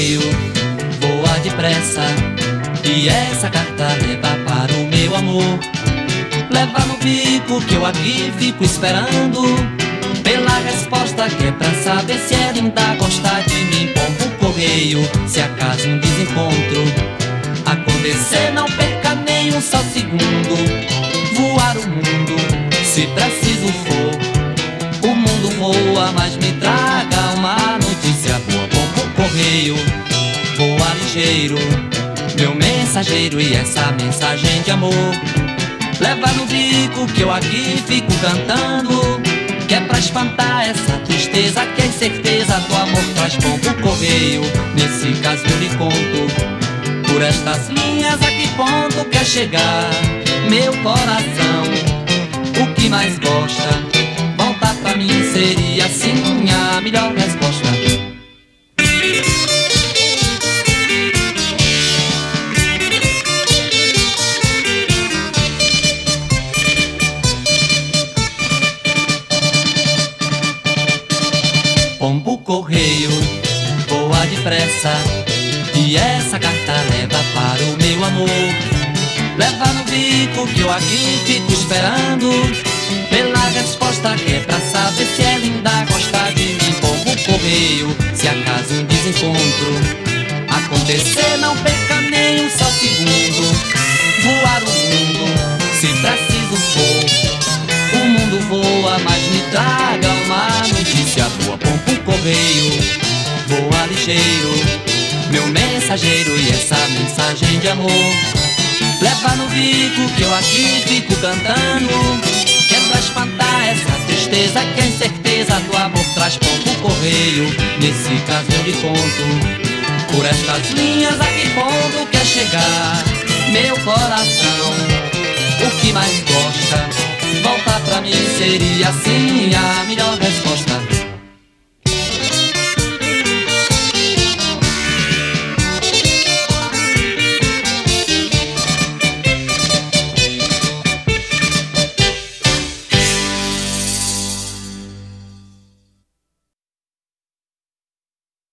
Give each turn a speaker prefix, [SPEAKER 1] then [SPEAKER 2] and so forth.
[SPEAKER 1] correio voa depressa, e essa carta leva para o meu amor. Leva no bico que eu aqui fico esperando pela resposta, que é pra saber se ela ainda gosta de mim. Pombo correio, se acaso um desencontro acontecer, não perca nem um só segundo. Voar o mundo, se preciso for, o mundo voa, mas me traga uma notícia boa. Pombo correio, voa ligeiro, meu mensageiro, e essa mensagem de amor leva no bico que eu aqui fico cantando, que é pra espantar essa tristeza, que é certeza do amor traz. Pombo correio, nesse caso eu lhe conto, por estas linhas a que ponto quer chegar meu coração. O que mais gosta, voltar pra mim seria assim a melhor resposta. Pombo correio voa depressa, e essa carta leva para o meu amor. Leva no bico que eu aqui fico esperando pela resposta, que é pra saber se ela ainda gosta de mim. Pombo correio, se acaso um desencontro acontecer, não perca nem um só segundo. Voar o mundo, se preciso for, o mundo voa, mas me traga uma notícia boa. Pombo correio, voa ligeiro, meu mensageiro, e essa mensagem de amor leva no bico que eu aqui fico cantando, que é pra espantar essa tristeza, que é incerteza do amor traz. Pombo correio, nesse caso eu lhe conto, por estas linhas a que ponto quer chegar meu coração. O que mais gosta, voltar pra mim seria assim a melhor resposta.